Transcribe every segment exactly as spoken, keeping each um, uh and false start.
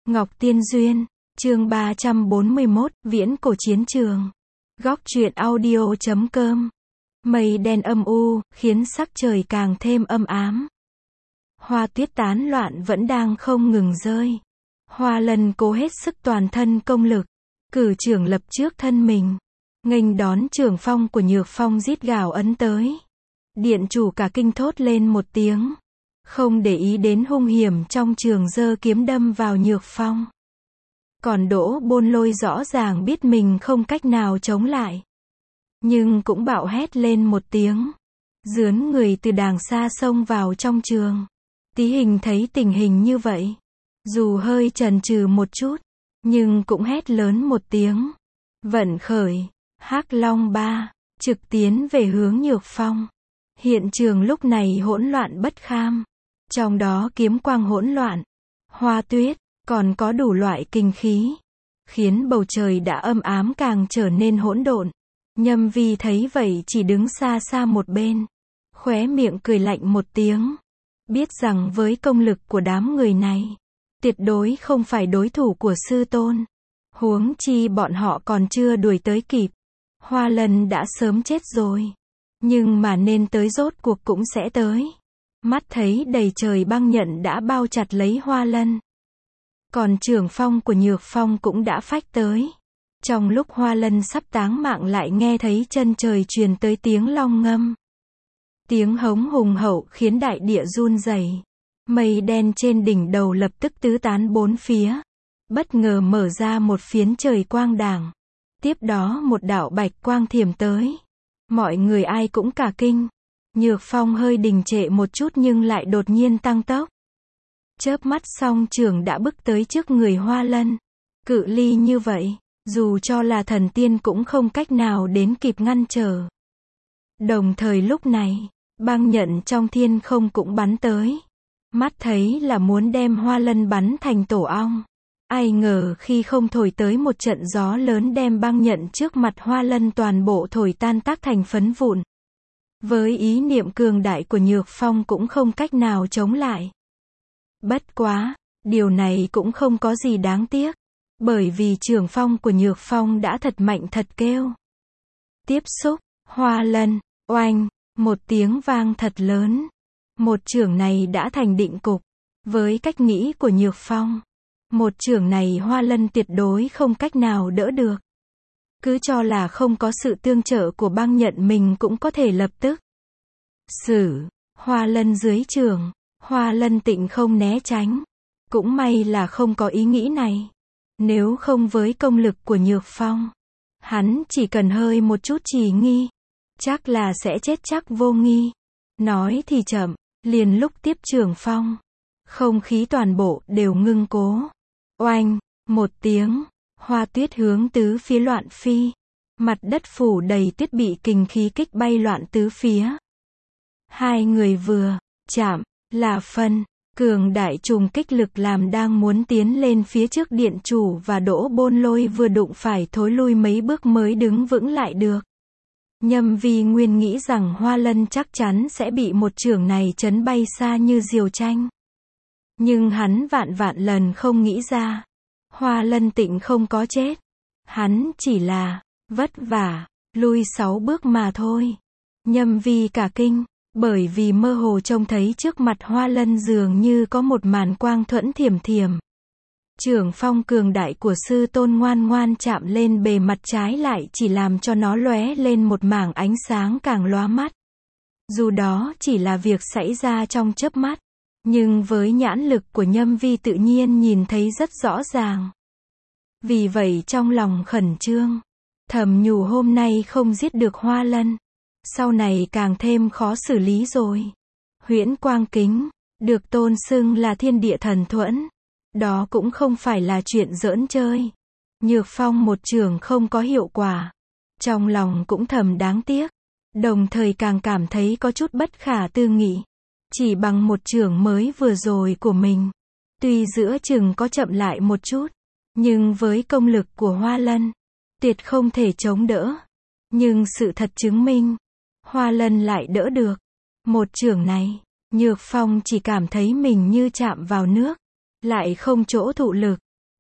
Ngọc Tiên Duyên, chương ba trăm bốn mươi mốt, Viễn cổ chiến trường. Góc truyện audio chấm com. Mây đen âm u, khiến sắc trời càng thêm âm ám. Hoa tuyết tán loạn vẫn đang không ngừng rơi. Hoa Lân cố hết sức toàn thân công lực, cử trưởng lập trước thân mình, nghênh đón trường phong của Nhược Phong rít gào ấn tới. Điện chủ cả kinh thốt lên một tiếng, không để ý đến hung hiểm trong trường, giơ kiếm đâm vào Nhược Phong. Còn Đỗ Bôn Lôi rõ ràng biết mình không cách nào chống lại, nhưng cũng bạo hét lên một tiếng, dướn người từ đàng xa xông vào trong trường. Tí Hình thấy tình hình như vậy, dù hơi chần chừ một chút, nhưng cũng hét lớn một tiếng, vận khởi Hắc Long ba, trực tiến về hướng Nhược Phong. Hiện trường lúc này hỗn loạn bất kham, trong đó kiếm quang hỗn loạn, hoa tuyết, còn có đủ loại kinh khí, khiến bầu trời đã âm ám càng trở nên hỗn độn. Nhâm Vi thấy vậy chỉ đứng xa xa một bên, khóe miệng cười lạnh một tiếng, biết rằng với công lực của đám người này, tuyệt đối không phải đối thủ của sư tôn. Huống chi bọn họ còn chưa đuổi tới kịp, Hoa Lân đã sớm chết rồi. Nhưng mà nên tới rốt cuộc cũng sẽ tới. Mắt thấy đầy trời băng nhận đã bao chặt lấy Hoa Lân, còn trường phong của Nhược Phong cũng đã phách tới. Trong lúc Hoa Lân sắp táng mạng lại nghe thấy chân trời truyền tới tiếng long ngâm. Tiếng hống hùng hậu khiến đại địa run rẩy. Mây đen trên đỉnh đầu lập tức tứ tán bốn phía, bất ngờ mở ra một phiến trời quang đàng. Tiếp đó một đạo bạch quang thiểm tới. Mọi người ai cũng cả kinh. Nhược Phong hơi đình trệ một chút nhưng lại đột nhiên tăng tốc. Chớp mắt song trường đã bước tới trước người Hoa Lân. Cự ly như vậy, dù cho là thần tiên cũng không cách nào đến kịp ngăn trở. Đồng thời lúc này, băng nhận trong thiên không cũng bắn tới. Mắt thấy là muốn đem Hoa Lân bắn thành tổ ong. Ai ngờ khi không thổi tới một trận gió lớn đem băng nhận trước mặt Hoa Lân toàn bộ thổi tan tác thành phấn vụn. Với ý niệm cường đại của Nhược Phong cũng không cách nào chống lại. Bất quá, điều này cũng không có gì đáng tiếc, bởi vì trường phong của Nhược Phong đã thật mạnh thật kêu. Tiếp xúc, Hoa Lân, oanh, một tiếng vang thật lớn. Một chưởng này đã thành định cục. Với cách nghĩ của Nhược Phong, một chưởng này Hoa Lân tuyệt đối không cách nào đỡ được. Cứ cho là không có sự tương trợ của băng nhận mình cũng có thể lập tức xử Hoa Lân dưới chưởng. Hoa Lân Tịnh không né tránh. Cũng may là không có ý nghĩ này. Nếu không với công lực của Nhược Phong, hắn chỉ cần hơi một chút trì nghi, chắc là sẽ chết chắc vô nghi. Nói thì chậm, liền lúc tiếp trường phong, không khí toàn bộ đều ngưng cố. Oanh, một tiếng, hoa tuyết hướng tứ phía loạn phi. Mặt đất phủ đầy tuyết bị kình khí kích bay loạn tứ phía. Hai người vừa chạm, là phân, cường đại trùng kích lực làm đang muốn tiến lên phía trước điện chủ và Đỗ Bôn Lôi vừa đụng phải thối lui mấy bước mới đứng vững lại được. Nhâm Vi nguyên nghĩ rằng Hoa Lân chắc chắn sẽ bị một chưởng này chấn bay xa như diều tranh. Nhưng hắn vạn vạn lần không nghĩ ra, Hoa Lân Tịnh không có chết. Hắn chỉ là vất vả lui sáu bước mà thôi. Nhâm Vi cả kinh, bởi vì mơ hồ trông thấy trước mặt Hoa Lân dường như có một màn quang thuẫn thiểm thiểm. Chưởng phong cường đại của sư tôn ngoan ngoan chạm lên bề mặt trái lại chỉ làm cho nó lóe lên một mảng ánh sáng càng lóa mắt. Dù đó chỉ là việc xảy ra trong chớp mắt, nhưng với nhãn lực của Nhâm Vi tự nhiên nhìn thấy rất rõ ràng. Vì vậy trong lòng khẩn trương, thầm nhủ hôm nay không giết được Hoa Lân, sau này càng thêm khó xử lý rồi. Huyễn Quang Kính, được tôn xưng là thiên địa thần thuẫn. Đó cũng không phải là chuyện giỡn chơi. Nhược Phong một chưởng không có hiệu quả. Trong lòng cũng thầm đáng tiếc. Đồng thời càng cảm thấy có chút bất khả tư nghị. Chỉ bằng một chưởng mới vừa rồi của mình, tuy giữa chừng có chậm lại một chút, nhưng với công lực của Hoa Lân, tuyệt không thể chống đỡ. Nhưng sự thật chứng minh, Hoa Lân lại đỡ được. Một chưởng này, Nhược Phong chỉ cảm thấy mình như chạm vào nước, lại không chỗ thụ lực.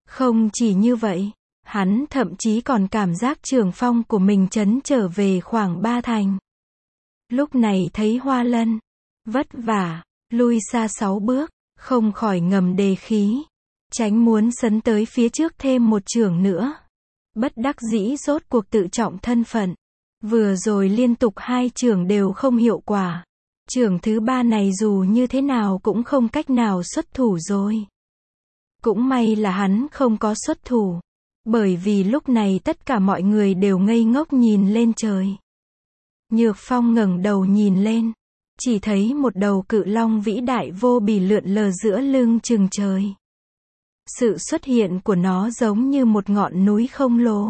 Không chỉ như vậy, hắn thậm chí còn cảm giác trường phong của mình chấn trở về khoảng ba thành. Lúc này thấy Hoa Lân vất vả lui xa sáu bước, không khỏi ngầm đề khí, tránh muốn sấn tới phía trước thêm một chưởng nữa. Bất đắc dĩ rốt cuộc tự trọng thân phận. Vừa rồi liên tục hai chưởng đều không hiệu quả. Chưởng thứ ba này dù như thế nào cũng không cách nào xuất thủ rồi. Cũng may là hắn không có xuất thủ. Bởi vì lúc này tất cả mọi người đều ngây ngốc nhìn lên trời. Nhược Phong ngẩng đầu nhìn lên. Chỉ thấy một đầu cự long vĩ đại vô bì lượn lờ giữa lưng chừng trời. Sự xuất hiện của nó giống như một ngọn núi khổng lồ,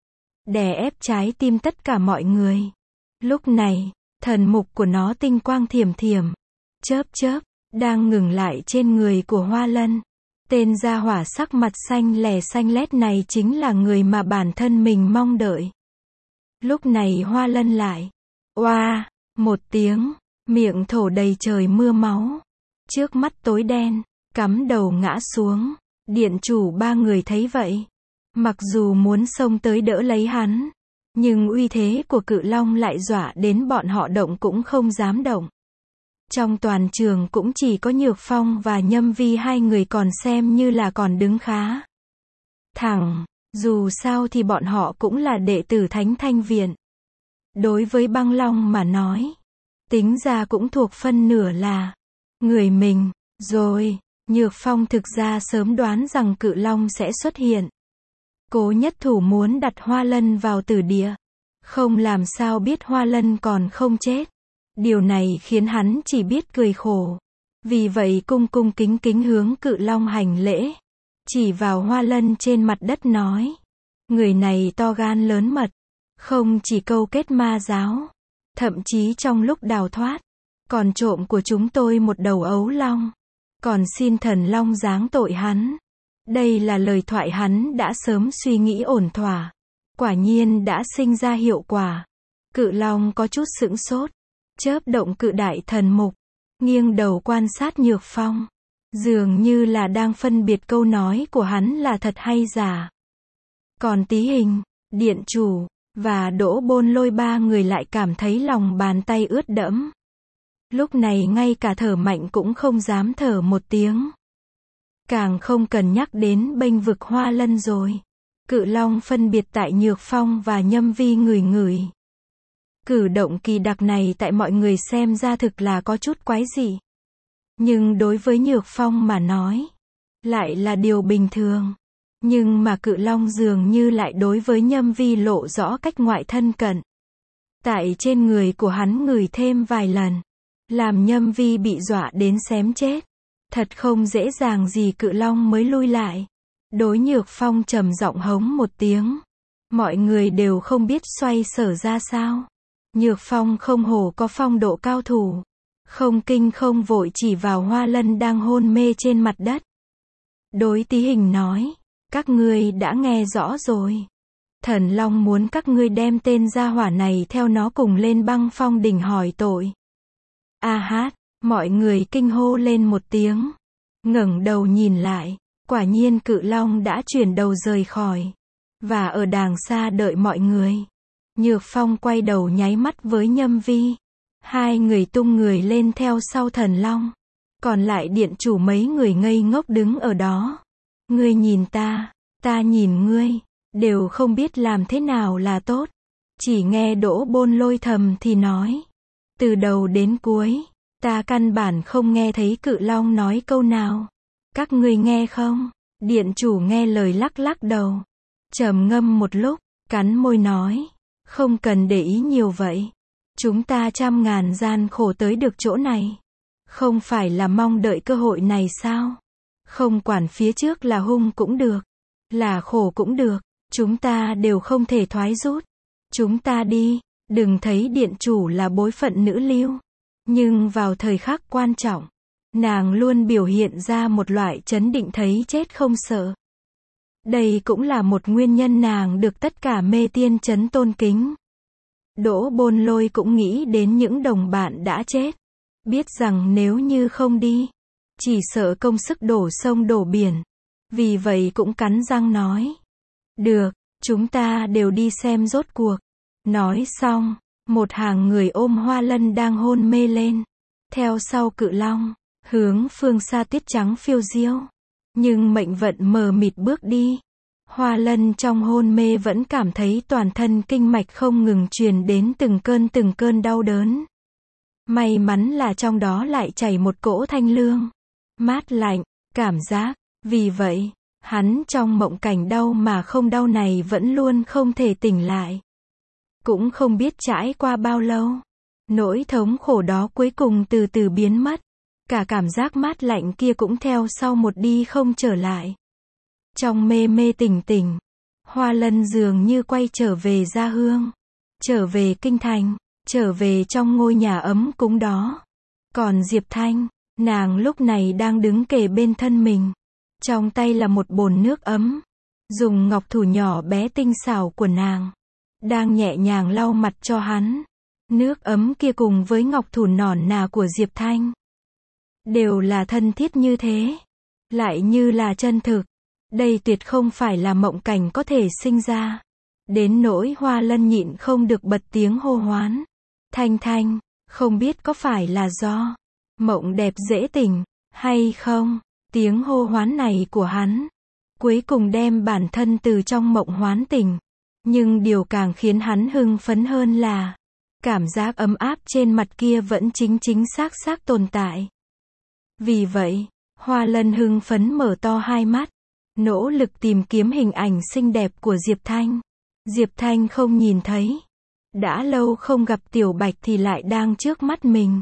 đè ép trái tim tất cả mọi người. Lúc này, thần mục của nó tinh quang thiểm thiểm, chớp chớp, đang ngừng lại trên người của Hoa Lân. Tên gia hỏa sắc mặt xanh lè xanh lét này chính là người mà bản thân mình mong đợi. Lúc này Hoa Lân lại, oa, một tiếng, miệng thổ đầy trời mưa máu. Trước mắt tối đen, cắm đầu ngã xuống. Điện chủ ba người thấy vậy. Mặc dù muốn xông tới đỡ lấy hắn, nhưng uy thế của cự long lại dọa đến bọn họ động cũng không dám động. Trong toàn trường cũng chỉ có Nhược Phong và Nhâm Vi hai người còn xem như là còn đứng khá thẳng. Dù sao thì bọn họ cũng là đệ tử Thánh Thanh Viện. Đối với Băng Long mà nói, tính ra cũng thuộc phân nửa là người mình, rồi. Nhược Phong thực ra sớm đoán rằng cự long sẽ xuất hiện. Cố Nhất Thủ muốn đặt Hoa Lân vào tử địa. Không làm sao biết Hoa Lân còn không chết. Điều này khiến hắn chỉ biết cười khổ. Vì vậy cung cung kính kính hướng cự long hành lễ. Chỉ vào Hoa Lân trên mặt đất nói. Người này to gan lớn mật. Không chỉ câu kết ma giáo. Thậm chí trong lúc đào thoát, còn trộm của chúng tôi một đầu ấu long. Còn xin thần long giáng tội hắn. Đây là lời thoại hắn đã sớm suy nghĩ ổn thỏa. Quả nhiên đã sinh ra hiệu quả. Cự long có chút sững sốt. Chớp động cự đại thần mục. Nghiêng đầu quan sát Nhược Phong. Dường như là đang phân biệt câu nói của hắn là thật hay giả. Còn Tí Hình, Điện chủ, và Đỗ Bôn Lôi ba người lại cảm thấy lòng bàn tay ướt đẫm. Lúc này ngay cả thở mạnh cũng không dám thở một tiếng. Càng không cần nhắc đến bênh vực Hoa Lân rồi. Cự long phân biệt tại Nhược Phong và Nhâm Vi ngửi ngửi. Cử động kỳ đặc này tại mọi người xem ra thực là có chút quái dị. Nhưng đối với Nhược Phong mà nói, lại là điều bình thường. Nhưng mà cự long dường như lại đối với Nhâm Vi lộ rõ cách ngoại thân cận. Tại trên người của hắn ngửi thêm vài lần. Làm Nhâm Vi bị dọa đến xém chết. Thật không dễ dàng gì cự long mới lui lại. Đối Nhược Phong trầm giọng hống một tiếng. Mọi người đều không biết xoay sở ra sao. Nhược Phong không hổ có phong độ cao thủ. Không kinh không vội chỉ vào Hoa Lân đang hôn mê trên mặt đất. Đối Tí Hình nói. Các ngươi đã nghe rõ rồi. Thần Long muốn các ngươi đem tên gia hỏa này theo nó cùng lên Băng Phong đỉnh hỏi tội. A hát, mọi người kinh hô lên một tiếng. Ngẩng đầu nhìn lại, quả nhiên cự long đã chuyển đầu rời khỏi. Và ở đàng xa đợi mọi người. Nhược Phong quay đầu nháy mắt với Nhâm Vi. Hai người tung người lên theo sau thần long. Còn lại điện chủ mấy người ngây ngốc đứng ở đó. Ngươi nhìn ta, ta nhìn ngươi, đều không biết làm thế nào là tốt. Chỉ nghe Đỗ Bôn Lôi thầm thì nói. Từ đầu đến cuối, ta căn bản không nghe thấy cự long nói câu nào. Các ngươi nghe không? Điện chủ nghe lời lắc lắc đầu. Trầm ngâm một lúc, cắn môi nói. Không cần để ý nhiều vậy. Chúng ta trăm ngàn gian khổ tới được chỗ này. Không phải là mong đợi cơ hội này sao? Không quản phía trước là hung cũng được. Là khổ cũng được. Chúng ta đều không thể thoái rút. Chúng ta đi. Đừng thấy điện chủ là bối phận nữ lưu. Nhưng vào thời khắc quan trọng, nàng luôn biểu hiện ra một loại trấn định thấy chết không sợ. Đây cũng là một nguyên nhân nàng được tất cả mê tiên trấn tôn kính. Đỗ Bôn Lôi cũng nghĩ đến những đồng bạn đã chết. Biết rằng nếu như không đi, chỉ sợ công sức đổ sông đổ biển. Vì vậy cũng cắn răng nói. Được, chúng ta đều đi xem rốt cuộc. Nói xong, một hàng người ôm Hoa Lân đang hôn mê lên. Theo sau Cự Long, hướng phương xa tuyết trắng phiêu diêu. Nhưng mệnh vận mờ mịt bước đi. Hoa Lân trong hôn mê vẫn cảm thấy toàn thân kinh mạch không ngừng truyền đến từng cơn từng cơn đau đớn. May mắn là trong đó lại chảy một cỗ thanh lương, mát lạnh, cảm giác. Vì vậy, hắn trong mộng cảnh đau mà không đau này vẫn luôn không thể tỉnh lại. Cũng không biết trải qua bao lâu, nỗi thống khổ đó cuối cùng từ từ biến mất. Cả cảm giác mát lạnh kia cũng theo sau một đi không trở lại. Trong mê mê tỉnh tỉnh, Hoa Lân dường như quay trở về gia hương, trở về kinh thành, trở về trong ngôi nhà ấm cúng đó. Còn Diệp Thanh, nàng lúc này đang đứng kề bên thân mình. Trong tay là một bồn nước ấm. Dùng ngọc thủ nhỏ bé tinh xảo của nàng, đang nhẹ nhàng lau mặt cho hắn. Nước ấm kia cùng với ngọc thủ nõn nà của Diệp Thanh đều là thân thiết như thế, lại như là chân thực. Đây tuyệt không phải là mộng cảnh có thể sinh ra. Đến nỗi Hoa Lân nhịn không được bật tiếng hô hoán. Thanh Thanh, không biết có phải là do mộng đẹp dễ tỉnh, hay không? Tiếng hô hoán này của hắn, cuối cùng đem bản thân từ trong mộng hoán tỉnh. Nhưng điều càng khiến hắn hưng phấn hơn là, cảm giác ấm áp trên mặt kia vẫn chính chính xác xác tồn tại. Vì vậy, Hoa Lân hưng phấn mở to hai mắt, nỗ lực tìm kiếm hình ảnh xinh đẹp của Diệp Thanh. Diệp Thanh không nhìn thấy. Đã lâu không gặp Tiểu Bạch thì lại đang trước mắt mình.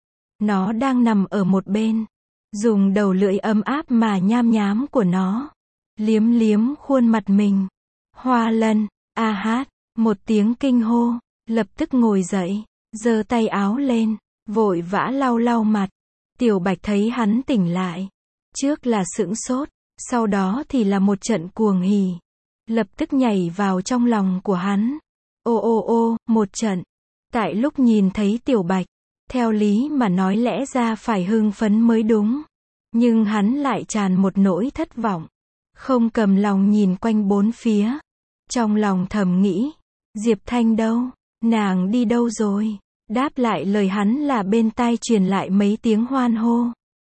Nó đang nằm ở một bên, dùng đầu lưỡi ấm áp mà nham nhám của nó liếm liếm khuôn mặt mình. Hoa Lân, a hát, một tiếng kinh hô, lập tức ngồi dậy, giơ tay áo lên, vội vã lau lau mặt. Tiểu Bạch thấy hắn tỉnh lại, trước là sững sốt, sau đó thì là một trận cuồng hỉ, lập tức nhảy vào trong lòng của hắn. Ô ô ô, một trận. Tại lúc nhìn thấy Tiểu Bạch, theo lý mà nói lẽ ra phải hưng phấn mới đúng, nhưng hắn lại tràn một nỗi thất vọng, không cầm lòng nhìn quanh bốn phía. Trong lòng thầm nghĩ, Diệp Thanh đâu? Nàng đi đâu rồi? Đáp lại lời hắn là bên tai truyền lại mấy tiếng hoan hô.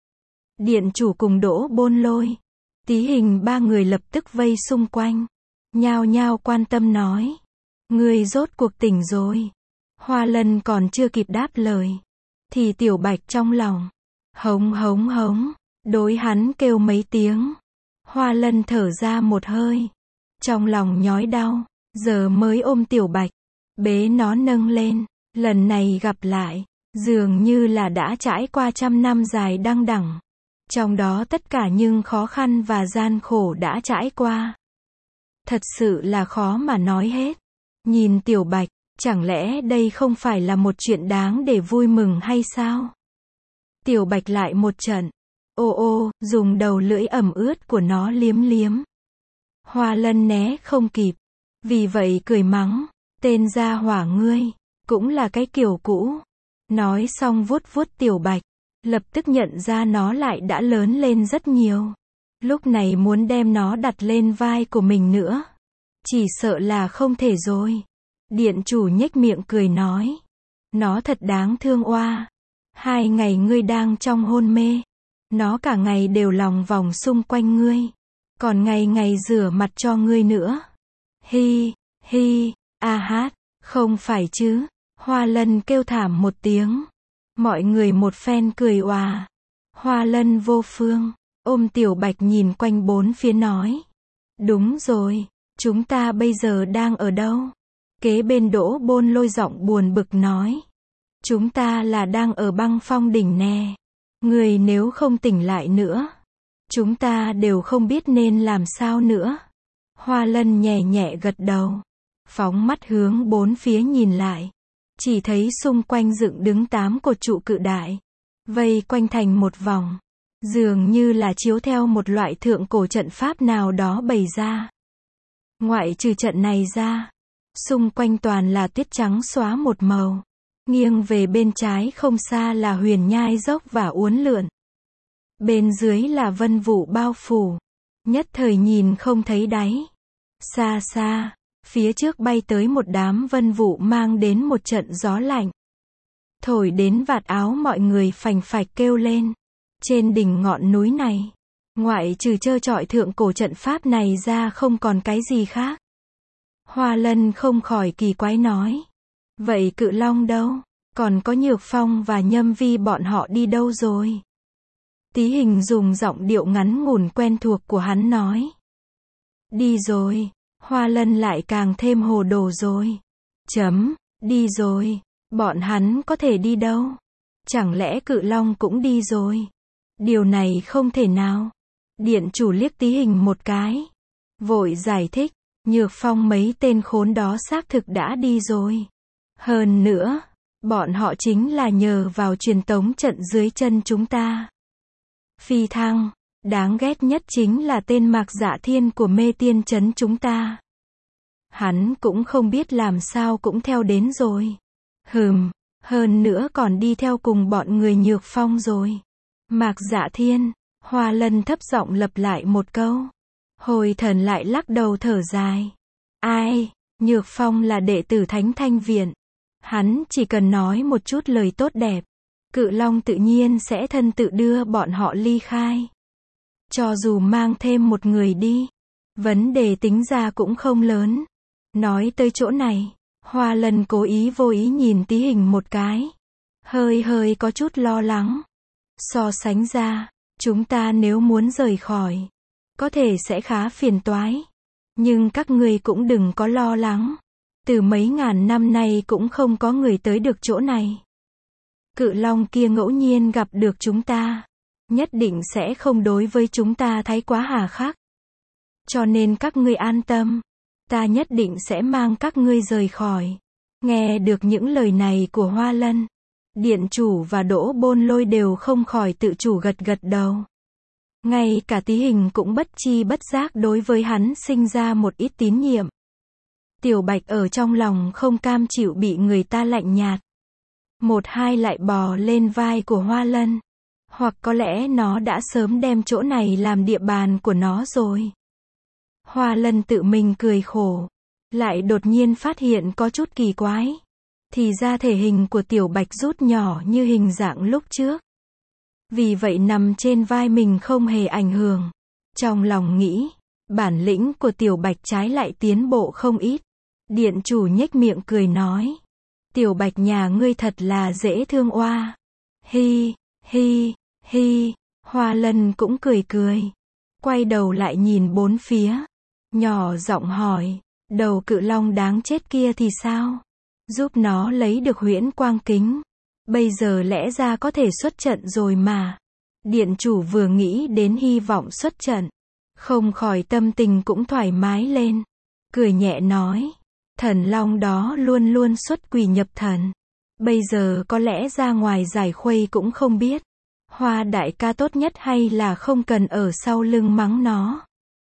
Điện chủ cùng Đỗ Bôn Lôi, Tí Hình ba người lập tức vây xung quanh, nhao nhao quan tâm nói. Ngươi rốt cuộc tỉnh rồi. Hoa Lân còn chưa kịp đáp lời, thì Tiểu Bạch trong lòng hống hống hống, đối hắn kêu mấy tiếng. Hoa Lân thở ra một hơi, trong lòng nhói đau, giờ mới ôm Tiểu Bạch, bế nó nâng lên. Lần này gặp lại, dường như là đã trải qua trăm năm dài đăng đẳng. Trong đó tất cả những khó khăn và gian khổ đã trải qua. Thật sự là khó mà nói hết. Nhìn Tiểu Bạch, chẳng lẽ đây không phải là một chuyện đáng để vui mừng hay sao? Tiểu Bạch lại một trận. Ô ô, dùng đầu lưỡi ẩm ướt của nó liếm liếm. Hoa Lân né không kịp. Vì vậy cười mắng. Tên gia hỏa ngươi, cũng là cái kiểu cũ. Nói xong vuốt vuốt Tiểu Bạch. Lập tức nhận ra nó lại đã lớn lên rất nhiều. Lúc này muốn đem nó đặt lên vai của mình nữa, chỉ sợ là không thể rồi. Điện chủ nhếch miệng cười nói. Nó thật đáng thương oa. Hai ngày ngươi đang trong hôn mê, nó cả ngày đều lòng vòng xung quanh ngươi, còn ngày ngày rửa mặt cho ngươi nữa. Hi, hi, a hát, không phải chứ. Hoa Lân kêu thảm một tiếng. Mọi người một phen cười oà. Hoa Lân vô phương, ôm Tiểu Bạch nhìn quanh bốn phía nói. Đúng rồi, chúng ta bây giờ đang ở đâu? Kế bên Đỗ Bôn Lôi giọng buồn bực nói. Chúng ta là đang ở Băng Phong đỉnh nè. Người nếu không tỉnh lại nữa, chúng ta đều không biết nên làm sao nữa. Hoa Lân nhẹ nhẹ gật đầu, phóng mắt hướng bốn phía nhìn lại. Chỉ thấy xung quanh dựng đứng tám cột trụ cự đại, vây quanh thành một vòng, dường như là chiếu theo một loại thượng cổ trận pháp nào đó bày ra. Ngoại trừ trận này ra, xung quanh toàn là tuyết trắng xóa một màu. Nghiêng về bên trái không xa là huyền nhai dốc và uốn lượn. Bên dưới là vân vụ bao phủ. Nhất thời nhìn không thấy đáy. Xa xa, phía trước bay tới một đám vân vụ mang đến một trận gió lạnh. Thổi đến vạt áo mọi người phành phạch kêu lên. Trên đỉnh ngọn núi này, ngoại trừ trơ trọi thượng cổ trận pháp này ra không còn cái gì khác. Hoa Lân không khỏi kỳ quái nói. Vậy Cự Long đâu? Còn có Nhược Phong và Nhâm Vi bọn họ đi đâu rồi? Tí Hình dùng giọng điệu ngắn ngủn quen thuộc của hắn nói. Đi rồi. Hoa Lân lại càng thêm hồ đồ rồi. Chấm, đi rồi. Bọn hắn có thể đi đâu? Chẳng lẽ Cự Long cũng đi rồi? Điều này không thể nào. Điện chủ liếc Tí Hình một cái. Vội giải thích. Nhược Phong mấy tên khốn đó xác thực đã đi rồi. Hơn nữa, bọn họ chính là nhờ vào truyền tống trận dưới chân chúng ta. Phi Thăng, đáng ghét nhất chính là tên Mạc Dạ Thiên của Mê Tiên Trấn chúng ta. Hắn cũng không biết làm sao cũng theo đến rồi. Hừm, hơn nữa còn đi theo cùng bọn người Nhược Phong rồi. Mạc Dạ Thiên, Hoa Lân thấp giọng lặp lại một câu. Hồi Thần lại lắc đầu thở dài. Ai, Nhược Phong là đệ tử Thánh Thanh Viện. Hắn chỉ cần nói một chút lời tốt đẹp. Cự Long tự nhiên sẽ thân tự đưa bọn họ ly khai. Cho dù mang thêm một người đi, vấn đề tính ra cũng không lớn. Nói tới chỗ này, Hoa Lân cố ý vô ý nhìn Tí Hình một cái. Hơi hơi có chút lo lắng. So sánh ra, chúng ta nếu muốn rời khỏi, có thể sẽ khá phiền toái. Nhưng các ngươi cũng đừng có lo lắng. Từ mấy ngàn năm nay cũng không có người tới được chỗ này. Cự Long kia ngẫu nhiên gặp được chúng ta, nhất định sẽ không đối với chúng ta thái quá hà khắc. Cho nên các ngươi an tâm, ta nhất định sẽ mang các ngươi rời khỏi. Nghe được những lời này của Hoa Lân, Điện chủ và Đỗ Bôn Lôi đều không khỏi tự chủ gật gật đầu. Ngay cả Tí Hình cũng bất chi bất giác đối với hắn sinh ra một ít tín nhiệm. Tiểu Bạch ở trong lòng không cam chịu bị người ta lạnh nhạt. Một hai lại bò lên vai của Hoa Lân. Hoặc có lẽ nó đã sớm đem chỗ này làm địa bàn của nó rồi. Hoa Lân tự mình cười khổ. Lại đột nhiên phát hiện có chút kỳ quái. Thì ra thể hình của Tiểu Bạch rút nhỏ như hình dạng lúc trước. Vì vậy nằm trên vai mình không hề ảnh hưởng. Trong lòng nghĩ, bản lĩnh của Tiểu Bạch trái lại tiến bộ không ít. Điện chủ nhếch miệng cười nói. Tiểu Bạch nhà ngươi thật là dễ thương oa. Hi, hi, hi. Hoa Lân cũng cười cười. Quay đầu lại nhìn bốn phía. Nhỏ giọng hỏi, đầu Cự Long đáng chết kia thì sao? Giúp nó lấy được huyễn quang kính. Bây giờ lẽ ra có thể xuất trận rồi mà. Điện chủ vừa nghĩ đến hy vọng xuất trận, không khỏi tâm tình cũng thoải mái lên. Cười nhẹ nói, thần long đó luôn luôn xuất quỷ nhập thần. Bây giờ có lẽ ra ngoài giải khuây cũng không biết. Hoa đại ca tốt nhất hay là không cần ở sau lưng mắng nó.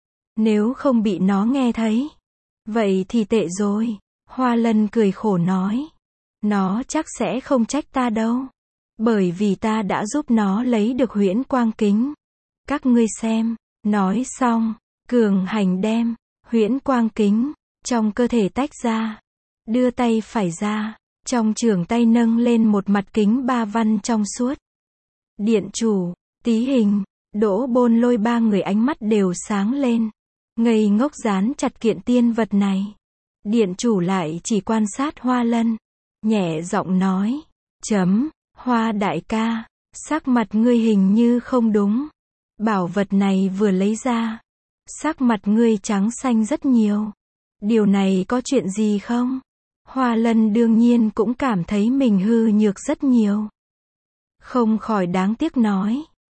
Nếu không bị nó nghe thấy, vậy thì tệ rồi. Hoa Lân cười khổ nói, nó chắc sẽ không trách ta đâu. Bởi vì ta đã giúp nó lấy được huyễn quang kính. Các ngươi xem. Nói xong, cường hành đem huyễn quang kính trong cơ thể tách ra. Đưa tay phải ra, trong trường tay nâng lên một mặt kính ba văn trong suốt. Điện chủ, Tí Hình, Đỗ Bôn Lôi ba người ánh mắt đều sáng lên. Ngây ngốc dán chặt kiện tiên vật này. Điện chủ lại chỉ quan sát Hoa Lân. Nhẹ giọng nói, chấm. Hoa đại ca, sắc mặt ngươi hình như không đúng. Bảo vật này vừa lấy ra, sắc mặt ngươi trắng xanh rất nhiều. Điều này có chuyện gì không? Hoa Lân đương nhiên cũng cảm thấy mình hư nhược rất nhiều. Không khỏi đáng tiếc nói.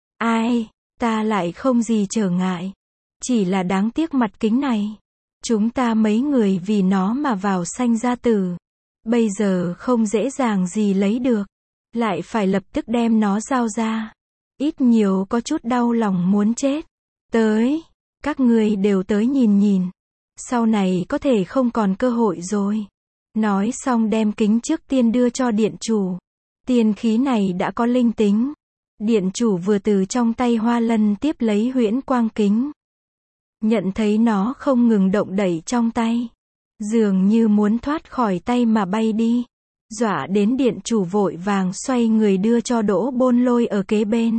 Ai, ta lại không gì trở ngại. Chỉ là đáng tiếc mặt kính này. Chúng ta mấy người vì nó mà vào sanh ra tử. Bây giờ không dễ dàng gì lấy được. Lại phải lập tức đem nó giao ra. Ít nhiều có chút đau lòng muốn chết. Tới, các người đều tới nhìn nhìn. Sau này có thể không còn cơ hội rồi. Nói xong đem kính trước tiên đưa cho điện chủ. Tiên khí này đã có linh tính. Điện chủ vừa từ trong tay Hoa Lân tiếp lấy huyễn quang kính. nhận thấy nó không ngừng động đẩy trong tay, dường như muốn thoát khỏi tay mà bay đi. Dọa đến điện chủ vội vàng xoay người đưa cho Đỗ Bôn Lôi ở kế bên.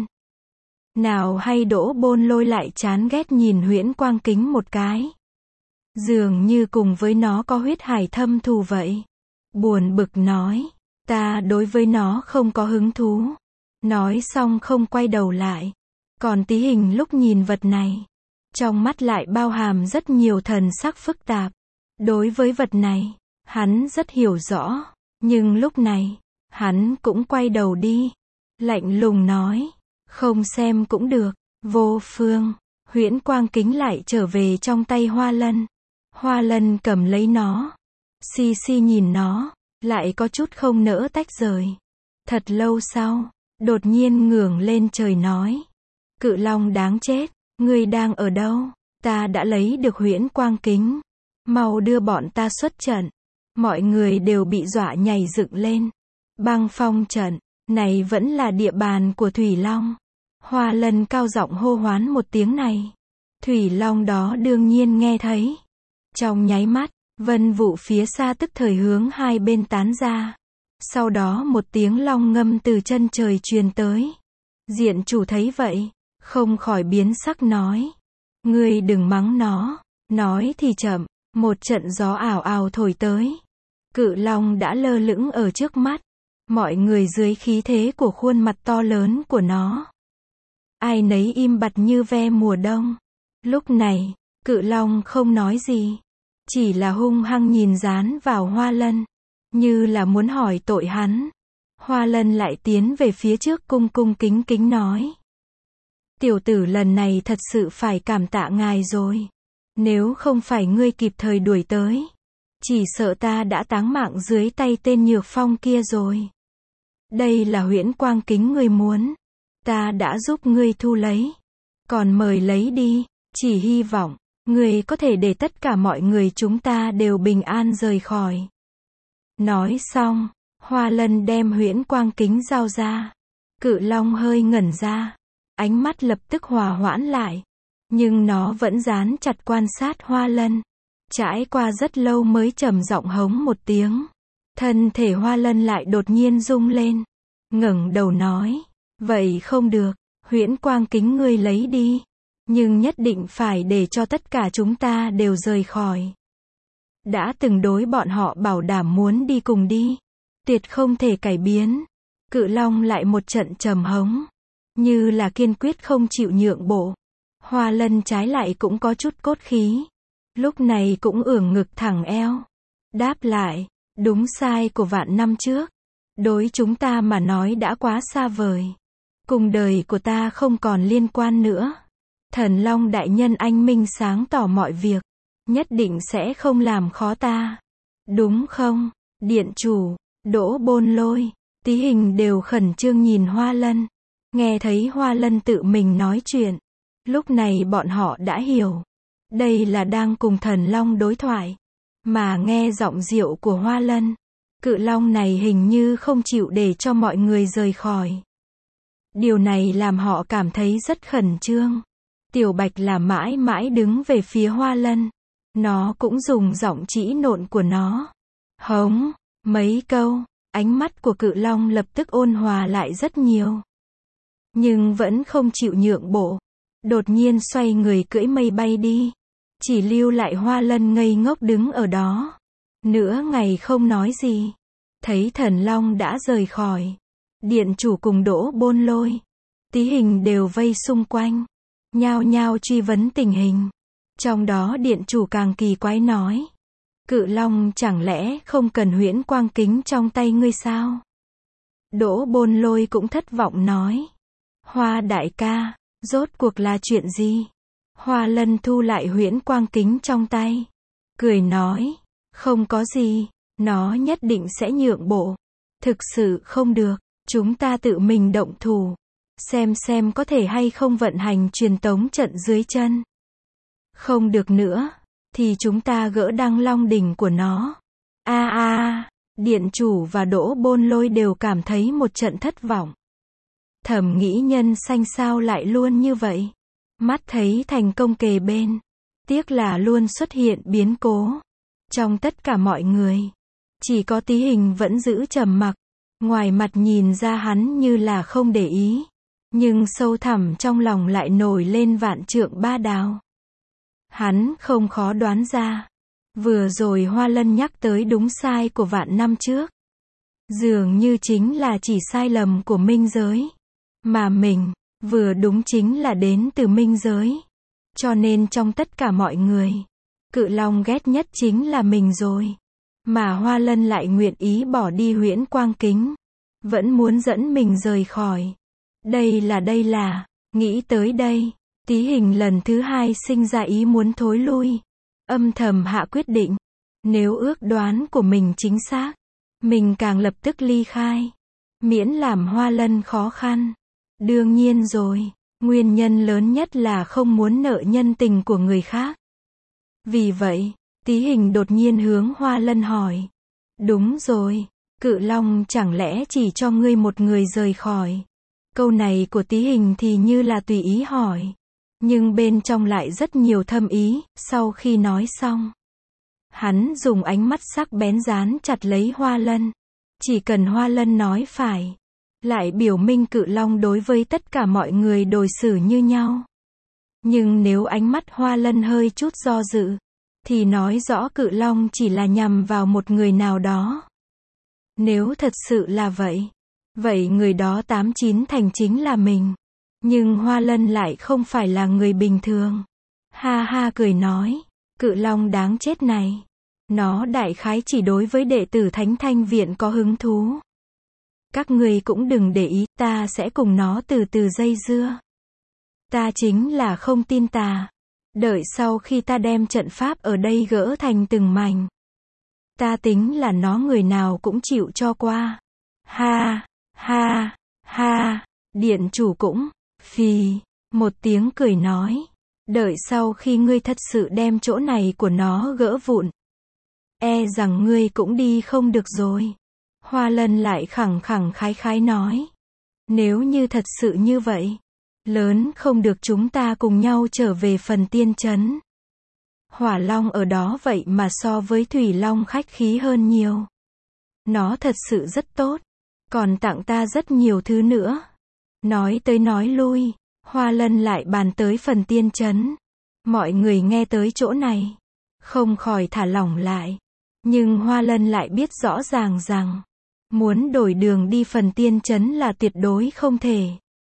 Nào hay Đỗ Bôn Lôi lại chán ghét nhìn Huyễn Quang Kính một cái. Dường như cùng với nó có huyết hải thâm thù vậy. Buồn bực nói, ta đối với nó không có hứng thú. Nói xong không quay đầu lại. Còn Tí Hình lúc nhìn vật này, trong mắt lại bao hàm rất nhiều thần sắc phức tạp. Đối với vật này, hắn rất hiểu rõ. Nhưng lúc này, hắn cũng quay đầu đi. Lạnh lùng nói, không xem cũng được. Vô phương, Huyễn Quang Kính lại trở về trong tay Hoa Lân. Hoa Lân cầm lấy nó. Si si nhìn nó, lại có chút không nỡ tách rời. Thật lâu sau, đột nhiên ngẩng lên trời nói. Cự Long đáng chết, ngươi đang ở đâu? Ta đã lấy được Huyễn Quang Kính. Mau đưa bọn ta xuất trận. Mọi người đều bị dọa nhảy dựng lên. Băng phong trận, này vẫn là địa bàn của Thủy Long. Hoa Lân cao giọng hô hoán một tiếng này. Thủy Long đó đương nhiên nghe thấy. Trong nháy mắt, vân vụ phía xa tức thời hướng hai bên tán ra. Sau đó một tiếng long ngâm từ chân trời truyền tới. Diện chủ thấy vậy, không khỏi biến sắc nói. Ngươi đừng mắng nó. Nói thì chậm, một trận gió ảo ảo thổi tới. Cự Long đã lơ lửng ở trước mắt. Mọi người dưới khí thế của khuôn mặt to lớn của nó. Ai nấy im bặt như ve mùa đông. Lúc này, Cự Long không nói gì. Chỉ là hung hăng nhìn dán vào Hoa Lân. Như là muốn hỏi tội hắn. Hoa Lân lại tiến về phía trước cung cung kính kính nói. Tiểu tử lần này thật sự phải cảm tạ ngài rồi. Nếu không phải ngươi kịp thời đuổi tới, chỉ sợ ta đã táng mạng dưới tay tên Nhược Phong kia rồi. Đây là Huyễn Quang Kính ngươi muốn. Ta đã giúp ngươi thu lấy. Còn mời lấy đi. Chỉ hy vọng, ngươi có thể để tất cả mọi người chúng ta đều bình an rời khỏi. Nói xong, Hoa Lân đem Huyễn Quang Kính giao ra. Cự Long hơi ngẩn ra. Ánh mắt lập tức hòa hoãn lại. Nhưng nó vẫn dán chặt quan sát Hoa Lân. Trải qua rất lâu mới trầm giọng hống một tiếng. Thân thể Hoa Lân lại đột nhiên rung lên. Ngẩng đầu nói. Vậy không được, Huyễn Quang Kính ngươi lấy đi. Nhưng nhất định phải để cho tất cả chúng ta đều rời khỏi. Đã từng đối bọn họ bảo đảm muốn đi cùng đi. Tuyệt không thể cải biến. Cự Long lại một trận trầm hống. Như là kiên quyết không chịu nhượng bộ. Hoa Lân trái lại cũng có chút cốt khí. Lúc này cũng ưỡn ngực thẳng eo. Đáp lại, đúng sai của vạn năm trước. Đối chúng ta mà nói đã quá xa vời. Cùng đời của ta không còn liên quan nữa. Thần Long đại nhân anh minh sáng tỏ mọi việc. Nhất định sẽ không làm khó ta. Đúng không? Điện chủ, Đỗ Bôn Lôi, Tí Hình đều khẩn trương nhìn Hoa Lân. Nghe thấy Hoa Lân tự mình nói chuyện. Lúc này bọn họ đã hiểu. Đây là đang cùng Thần Long đối thoại. Mà nghe giọng điệu của Hoa Lân. Cự Long này hình như không chịu để cho mọi người rời khỏi. Điều này làm họ cảm thấy rất khẩn trương. Tiểu Bạch là mãi mãi đứng về phía Hoa Lân. Nó cũng dùng giọng trĩ nộn của nó. Hống, mấy câu, ánh mắt của Cự Long lập tức ôn hòa lại rất nhiều. Nhưng vẫn không chịu nhượng bộ. Đột nhiên xoay người cưỡi mây bay đi. Chỉ lưu lại Hoa Lân ngây ngốc đứng ở đó. Nửa ngày không nói gì. Thấy Thần Long đã rời khỏi. Điện chủ cùng Đỗ Bôn Lôi, Tí Hình đều vây xung quanh. Nhao nhao truy vấn tình hình. Trong đó điện chủ càng kỳ quái nói. Cự Long chẳng lẽ không cần Huyễn Quang Kính trong tay ngươi sao? Đỗ Bôn Lôi cũng thất vọng nói. Hoa đại ca, rốt cuộc là chuyện gì? Hoa Lân thu lại Huyễn Quang Kính trong tay. Cười nói. Không có gì, nó nhất định sẽ nhượng bộ. Thực sự không được, chúng ta tự mình động thủ. Xem xem có thể hay không vận hành truyền tống trận dưới chân. Không được nữa, thì chúng ta gỡ Đăng Long đỉnh của nó. A a, điện chủ và Đỗ Bôn Lôi đều cảm thấy một trận thất vọng. Thầm nghĩ nhân xanh sao lại luôn như vậy. Mắt thấy thành công kề bên. Tiếc là luôn xuất hiện biến cố. Trong tất cả mọi người, chỉ có Tí Hình vẫn giữ trầm mặc. Ngoài mặt nhìn ra hắn như là không để ý, nhưng sâu thẳm trong lòng lại nổi lên vạn trượng ba đào. Hắn không khó đoán ra. Vừa rồi Hoa Lân nhắc tới đúng sai của vạn năm trước. Dường như chính là chỉ sai lầm của minh giới. Mà mình, vừa đúng chính là đến từ minh giới. Cho nên trong tất cả mọi người, Cự Long ghét nhất chính là mình rồi. Mà Hoa Lân lại nguyện ý bỏ đi huyễn quang kính. Vẫn muốn dẫn mình rời khỏi. Đây là đây là, nghĩ tới đây, Tí Hình lần thứ hai sinh ra ý muốn thối lui. Âm thầm hạ quyết định. Nếu ước đoán của mình chính xác, mình càng lập tức ly khai. Miễn làm Hoa Lân khó khăn. Đương nhiên rồi, nguyên nhân lớn nhất là không muốn nợ nhân tình của người khác. Vì vậy, Tí Hình đột nhiên hướng Hoa Lân hỏi. Đúng rồi, Cự Long chẳng lẽ chỉ cho ngươi một người rời khỏi? Câu này của Tí Hình thì như là tùy ý hỏi. Nhưng bên trong lại rất nhiều thâm ý. Sau khi nói xong, hắn dùng ánh mắt sắc bén dán chặt lấy Hoa Lân. Chỉ cần Hoa Lân nói phải, lại biểu minh Cự Long đối với tất cả mọi người đối xử như nhau. Nhưng nếu ánh mắt Hoa Lân hơi chút do dự, thì nói rõ Cự Long chỉ là nhằm vào một người nào đó. Nếu thật sự là vậy, vậy người đó tám chín thành chính là mình. Nhưng Hoa Lân lại không phải là người bình thường. Ha ha cười nói, Cự Long đáng chết này. Nó đại khái chỉ đối với đệ tử Thánh Thanh Viện có hứng thú. Các người cũng đừng để ý, ta sẽ cùng nó từ từ dây dưa. Ta chính là không tin tà. Đợi sau khi ta đem trận pháp ở đây gỡ thành từng mảnh, ta tính là nó người nào cũng chịu cho qua. Ha, ha, ha, điện chủ cũng, phì, một tiếng cười nói. Đợi sau khi ngươi thật sự đem chỗ này của nó gỡ vụn, e rằng ngươi cũng đi không được rồi. Hoa Lân lại khẳng khẳng khái khái nói. Nếu như thật sự như vậy, lớn không được chúng ta cùng nhau trở về phần tiên trấn. Hỏa Long ở đó vậy mà so với Thủy Long khách khí hơn nhiều. Nó thật sự rất tốt, còn tặng ta rất nhiều thứ nữa. Nói tới nói lui, Hoa Lân lại bàn tới phần tiên trấn. Mọi người nghe tới chỗ này, không khỏi thả lỏng lại. Nhưng Hoa Lân lại biết rõ ràng rằng, muốn đổi đường đi phần tiên trấn là tuyệt đối không thể.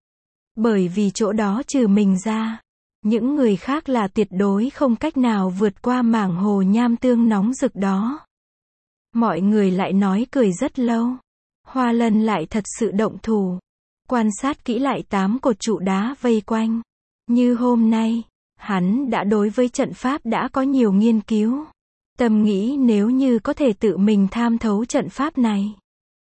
Bởi vì chỗ đó trừ mình ra, những người khác là tuyệt đối không cách nào vượt qua mảng hồ nham tương nóng rực đó. Mọi người lại nói cười rất lâu. Hoa Lân lại thật sự động thủ. Quan sát kỹ lại tám cột trụ đá vây quanh. Như hôm nay, hắn đã đối với trận pháp đã có nhiều nghiên cứu. Tâm nghĩ nếu như có thể tự mình tham thấu trận pháp này,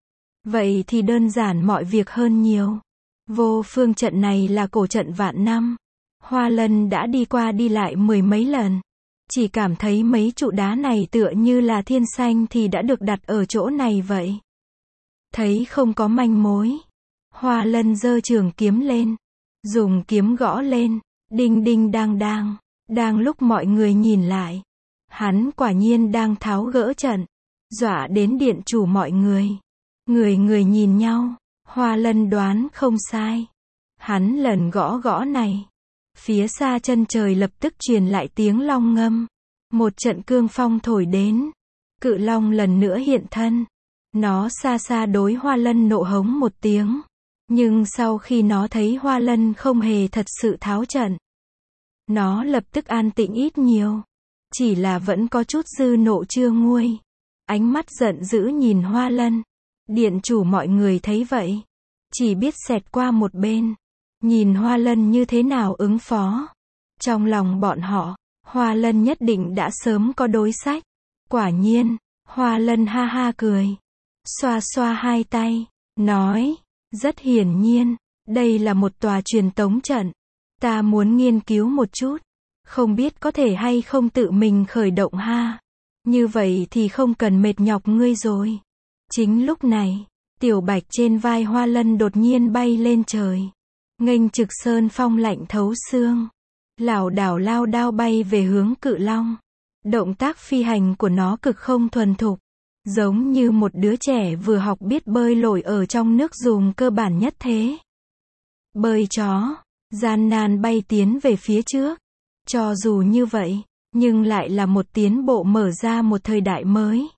vậy thì đơn giản mọi việc hơn nhiều. Vô phương trận này là cổ trận vạn năm. Hoa Lân đã đi qua đi lại mười mấy lần. Chỉ cảm thấy mấy trụ đá này tựa như là thiên xanh thì đã được đặt ở chỗ này vậy. Thấy không có manh mối, Hoa Lân giơ trường kiếm lên, dùng kiếm gõ lên, đinh đinh đang đang. Đang lúc mọi người nhìn lại, hắn quả nhiên đang tháo gỡ trận, dọa đến điện chủ mọi người. Người người nhìn nhau, Hoa Lân đoán không sai. Hắn lần gõ gõ này, phía xa chân trời lập tức truyền lại tiếng long ngâm. Một trận cương phong thổi đến. Cự Long lần nữa hiện thân. Nó xa xa đối Hoa Lân nộ hống một tiếng. Nhưng sau khi nó thấy Hoa Lân không hề thật sự tháo trận, nó lập tức an tĩnh ít nhiều. Chỉ là vẫn có chút dư nộ chưa nguôi. Ánh mắt giận dữ nhìn Hoa Lân. Điện chủ mọi người thấy vậy, chỉ biết xẹt qua một bên, nhìn Hoa Lân như thế nào ứng phó. Trong lòng bọn họ, Hoa Lân nhất định đã sớm có đối sách. Quả nhiên, Hoa Lân ha ha cười, xoa xoa hai tay, nói, rất hiển nhiên, đây là một tòa truyền tống trận. Ta muốn nghiên cứu một chút, không biết có thể hay không tự mình khởi động ha. Như vậy thì không cần mệt nhọc ngươi rồi. Chính lúc này, tiểu bạch trên vai Hoa Lân đột nhiên bay lên trời, nghênh trực sơn phong lạnh thấu xương. lảo đảo lao đao bay về hướng cự long. Động tác phi hành của nó cực không thuần thục, giống như một đứa trẻ vừa học biết bơi lội ở trong nước dùng cơ bản nhất thế. Bơi chó, gian nan bay tiến về phía trước. Cho dù như vậy, nhưng lại là một tiến bộ mở ra một thời đại mới.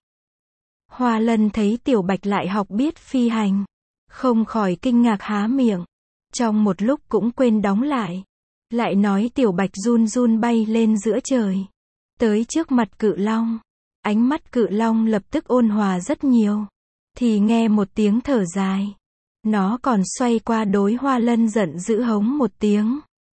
Hoa Lân thấy Tiểu Bạch lại học biết phi hành, không khỏi kinh ngạc há miệng. Trong một lúc cũng quên đóng lại. Lại nói Tiểu Bạch run run bay lên giữa trời. Tới trước mặt cự long. Ánh mắt cự long lập tức ôn hòa rất nhiều. Thì nghe một tiếng thở dài. Nó còn xoay qua đối Hoa Lân giận dữ hống một tiếng.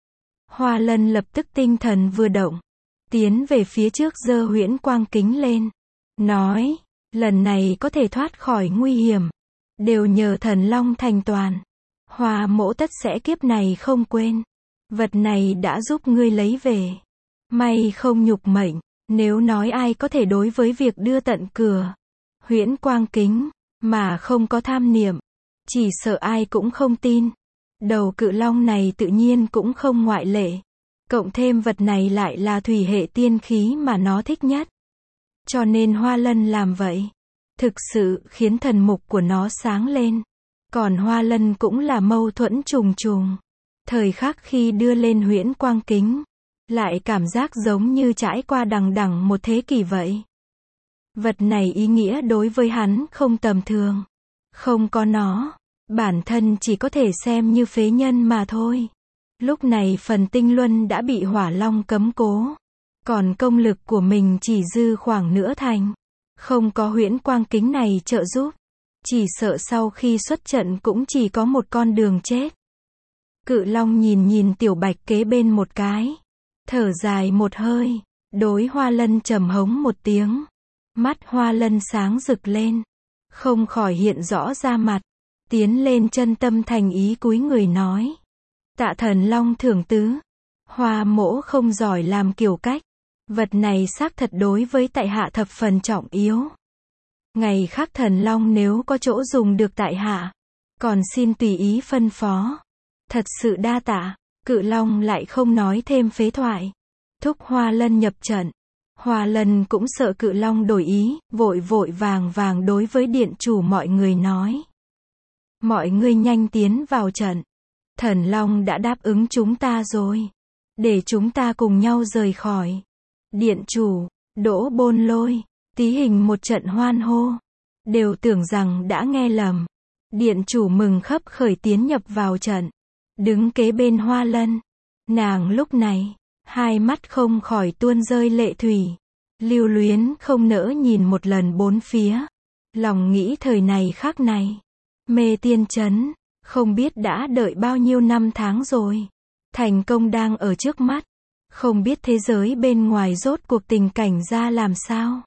Hoa Lân lập tức tinh thần vừa động. Tiến về phía trước giơ huyễn quang kính lên. Nói, lần này có thể thoát khỏi nguy hiểm. Đều nhờ thần long thành toàn. Hoa mỗ tất sẽ kiếp này không quên. Vật này đã giúp ngươi lấy về. May không nhục mệnh. Nếu nói ai có thể đối với việc đưa tận cửa huyễn quang kính mà không có tham niệm, chỉ sợ ai cũng không tin. Đầu cự long này tự nhiên cũng không ngoại lệ. Cộng thêm vật này lại là thủy hệ tiên khí mà nó thích nhất. Cho nên Hoa Lân làm vậy, thực sự khiến thần mục của nó sáng lên. Còn Hoa Lân cũng là mâu thuẫn trùng trùng. Thời khắc khi đưa lên huyễn quang kính, lại cảm giác giống như trải qua đằng đằng một thế kỷ vậy. Vật này ý nghĩa đối với hắn không tầm thường. Không có nó, bản thân chỉ có thể xem như phế nhân mà thôi. Lúc này phần tinh luân đã bị hỏa long cấm cố. Còn công lực của mình chỉ dư khoảng nửa thành. Không có huyễn quang kính này trợ giúp. Chỉ sợ sau khi xuất trận cũng chỉ có một con đường chết. Cự long nhìn nhìn Tiểu Bạch kế bên một cái. Thở dài một hơi. Đối Hoa Lân trầm hống một tiếng. Mắt Hoa Lân sáng rực lên. Không khỏi hiện rõ ra mặt. Tiến lên chân tâm thành ý cúi người nói. Tạ thần long thưởng tứ. Hoa mỗ không giỏi làm kiểu cách. Vật này xác thật đối với tại hạ thập phần trọng yếu. Ngày khác thần long nếu có chỗ dùng được tại hạ, còn xin tùy ý phân phó. Thật sự đa tạ. Cự long lại không nói thêm phế thoại. Thúc Hoa Lân nhập trận. Hoa Lân cũng sợ cự long đổi ý, vội vội vàng vàng đối với điện chủ mọi người nói. Mọi người nhanh tiến vào trận. Thần long đã đáp ứng chúng ta rồi. Để chúng ta cùng nhau rời khỏi. Điện chủ, Đỗ Bôn Lôi, Tí Hình một trận hoan hô. Đều tưởng rằng đã nghe lầm. Điện chủ mừng khấp khởi tiến nhập vào trận. Đứng kế bên Hoa Lân. Nàng lúc này, hai mắt không khỏi tuôn rơi lệ thủy. Lưu luyến không nỡ nhìn một lần bốn phía. Lòng nghĩ thời này khác này. Mê Tiên Trấn, không biết đã đợi bao nhiêu năm tháng rồi. Thành công đang ở trước mắt. Không biết thế giới bên ngoài rốt cuộc tình cảnh ra làm sao.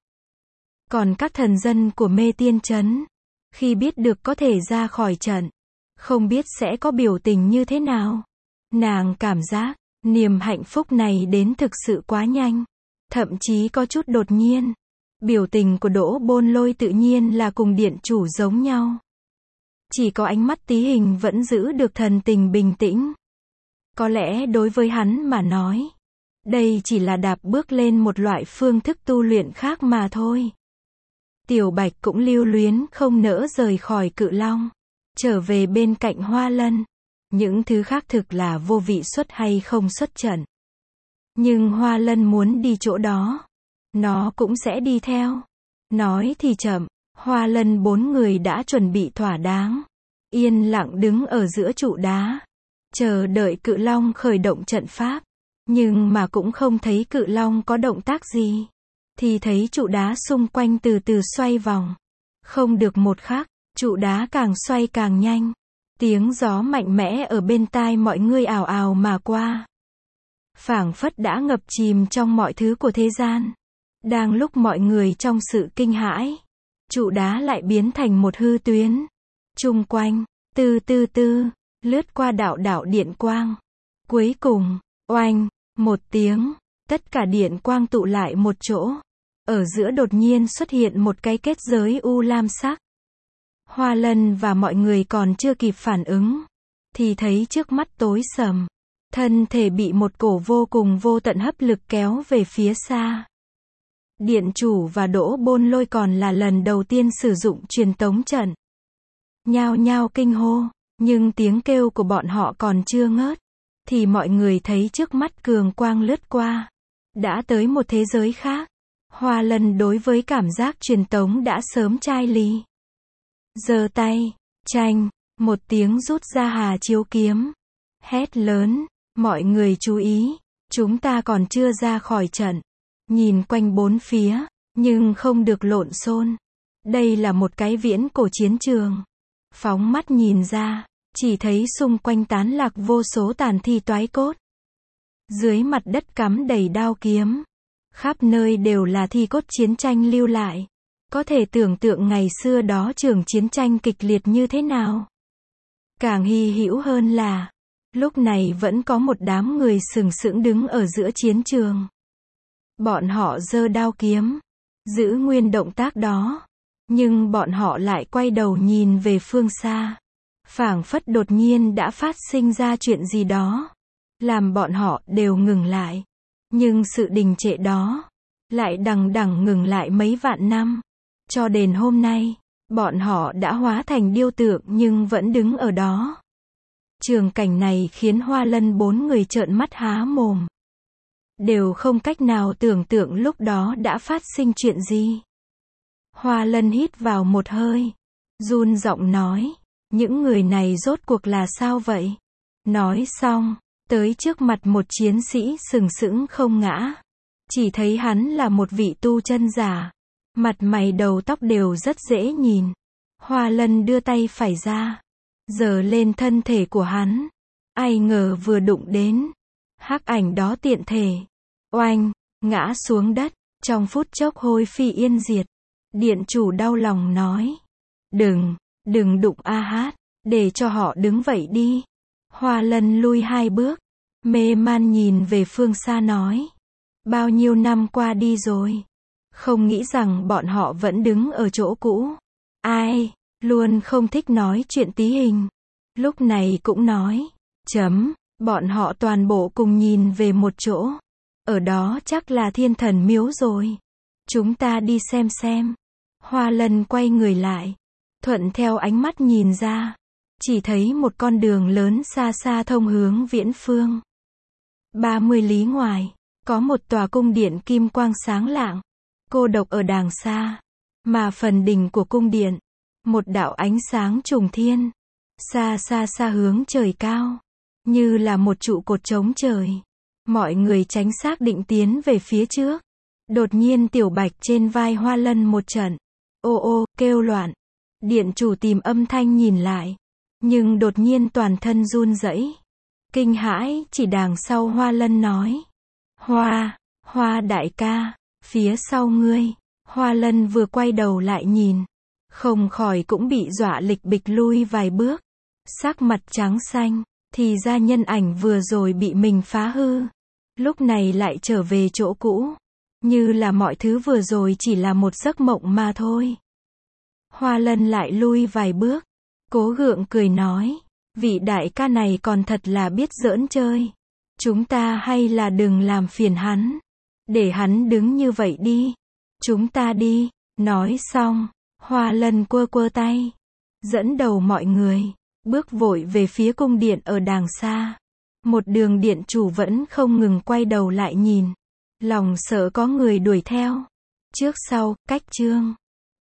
Còn các thần dân của Mê Tiên Trấn, khi biết được có thể ra khỏi trận, không biết sẽ có biểu tình như thế nào. Nàng cảm giác, niềm hạnh phúc này đến thực sự quá nhanh. Thậm chí có chút đột nhiên. Biểu tình của Đỗ Bôn Lôi tự nhiên là cùng điện chủ giống nhau. Chỉ có ánh mắt Tí Hình vẫn giữ được thần tình bình tĩnh. Có lẽ đối với hắn mà nói, đây chỉ là đạp bước lên một loại phương thức tu luyện khác mà thôi. Tiểu Bạch cũng lưu luyến không nỡ rời khỏi cự long. Trở về bên cạnh Hoa Lân. Những thứ khác thực là vô vị xuất hay không xuất trận. Nhưng Hoa Lân muốn đi chỗ đó. Nó cũng sẽ đi theo. Nói thì chậm. Hoa Lân bốn người đã chuẩn bị thỏa đáng. Yên lặng đứng ở giữa trụ đá. Chờ đợi cự long khởi động trận pháp. Nhưng mà cũng không thấy cự long có động tác gì. Thì thấy trụ đá xung quanh từ từ xoay vòng. Không được một khắc, trụ đá càng xoay càng nhanh. Tiếng gió mạnh mẽ ở bên tai mọi người ào ào mà qua. Phảng phất đã ngập chìm trong mọi thứ của thế gian. Đang lúc mọi người trong sự kinh hãi, trụ đá lại biến thành một hư tuyến. Chung quanh, tư tư tư, lướt qua đạo đạo điện quang. Cuối cùng, oanh, một tiếng, tất cả điện quang tụ lại một chỗ. Ở giữa đột nhiên xuất hiện một cái kết giới u lam sắc. Hoa Lân và mọi người còn chưa kịp phản ứng, thì thấy trước mắt tối sầm. Thân thể bị một cổ vô cùng vô tận hấp lực kéo về phía xa. Điện chủ và Đỗ Bôn Lôi còn là lần đầu tiên sử dụng truyền tống trận. Nhao nhao kinh hô, nhưng tiếng kêu của bọn họ còn chưa ngớt, thì mọi người thấy trước mắt cường quang lướt qua. Đã tới một thế giới khác. Hoa Lân đối với cảm giác truyền tống đã sớm chai lì. Giơ tay, chanh, một tiếng rút ra Hà Chiếu kiếm. Hét lớn, mọi người chú ý, chúng ta còn chưa ra khỏi trận. Nhìn quanh bốn phía, nhưng không được lộn xộn. Đây là một cái viễn cổ chiến trường. Phóng mắt nhìn ra, chỉ thấy xung quanh tán lạc vô số tàn thi toái cốt. Dưới mặt đất cắm đầy đao kiếm. Khắp nơi đều là thi cốt chiến tranh lưu lại. Có thể tưởng tượng ngày xưa đó trường chiến tranh kịch liệt như thế nào. Càng hy hữu hơn là, lúc này vẫn có một đám người sừng sững đứng ở giữa chiến trường. Bọn họ giơ đao kiếm, giữ nguyên động tác đó. Nhưng bọn họ lại quay đầu nhìn về phương xa. Phảng phất đột nhiên đã phát sinh ra chuyện gì đó. Làm bọn họ đều ngừng lại. Nhưng sự đình trệ đó, lại đằng đằng ngừng lại mấy vạn năm. Cho đến hôm nay, bọn họ đã hóa thành điêu tượng nhưng vẫn đứng ở đó. Trường cảnh này khiến Hoa Lân bốn người trợn mắt há mồm. Đều không cách nào tưởng tượng lúc đó đã phát sinh chuyện gì. Hoa Lân hít vào một hơi, run giọng nói, những người này rốt cuộc là sao vậy? Nói xong, tới trước mặt một chiến sĩ sừng sững không ngã. Chỉ thấy hắn là một vị tu chân giả. Mặt mày đầu tóc đều rất dễ nhìn. Hoa Lân đưa tay phải ra, giở lên thân thể của hắn. Ai ngờ vừa đụng đến, hắc ảnh đó tiện thể, oanh, ngã xuống đất, trong phút chốc hôi phi yên diệt. Điện chủ đau lòng nói, đừng, đừng đụng A Hát, để cho họ đứng vậy đi. Hoa Lân lui hai bước, mê man nhìn về phương xa nói, bao nhiêu năm qua đi rồi, không nghĩ rằng bọn họ vẫn đứng ở chỗ cũ. Ai, luôn không thích nói chuyện tí hình. Lúc này cũng nói, chấm, bọn họ toàn bộ cùng nhìn về một chỗ. Ở đó chắc là thiên thần miếu rồi. Chúng ta đi xem xem. Hoa Lân quay người lại, thuận theo ánh mắt nhìn ra, chỉ thấy một con đường lớn xa xa thông hướng viễn phương. ba mươi lý ngoài, có một tòa cung điện kim quang sáng lạng, cô độc ở đàng xa. Mà phần đỉnh của cung điện, một đạo ánh sáng trùng thiên, xa xa xa hướng trời cao, như là một trụ cột chống trời. Mọi người tránh xác định tiến về phía trước. Đột nhiên Tiểu Bạch trên vai Hoa Lân một trận, ô ô, kêu loạn. Điện chủ tìm âm thanh nhìn lại, nhưng đột nhiên toàn thân run rẩy. Kinh hãi, chỉ đằng sau Hoa Lân nói, Hoa, Hoa đại ca, phía sau ngươi. Hoa Lân vừa quay đầu lại nhìn, không khỏi cũng bị dọa lịch bịch lui vài bước. Sắc mặt trắng xanh, thì ra nhân ảnh vừa rồi bị mình phá hư. Lúc này lại trở về chỗ cũ. Như là mọi thứ vừa rồi chỉ là một giấc mộng mà thôi. Hoa Lân lại lui vài bước, cố gượng cười nói, vị đại ca này còn thật là biết giỡn chơi. Chúng ta hay là đừng làm phiền hắn, để hắn đứng như vậy đi. Chúng ta đi. Nói xong, Hoa Lân quơ quơ tay, dẫn đầu mọi người, bước vội về phía cung điện ở đàng xa. Một đường điện chủ vẫn không ngừng quay đầu lại nhìn, lòng sợ có người đuổi theo. Trước sau, cách chương.